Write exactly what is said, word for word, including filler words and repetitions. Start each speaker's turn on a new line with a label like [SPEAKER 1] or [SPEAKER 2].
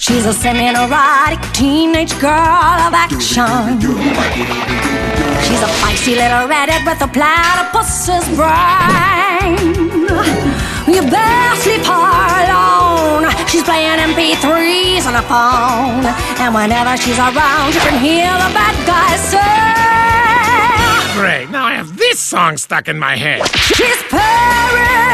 [SPEAKER 1] She's a semi-neurotic teenage girl of action. She's a feisty little redhead with a platypus's brain. You best leave her alone. She's playing M P threes on her phone, and whenever she's around, you can hear the bad guys say,
[SPEAKER 2] Great, now I have this song stuck in my head.
[SPEAKER 1] she's purring.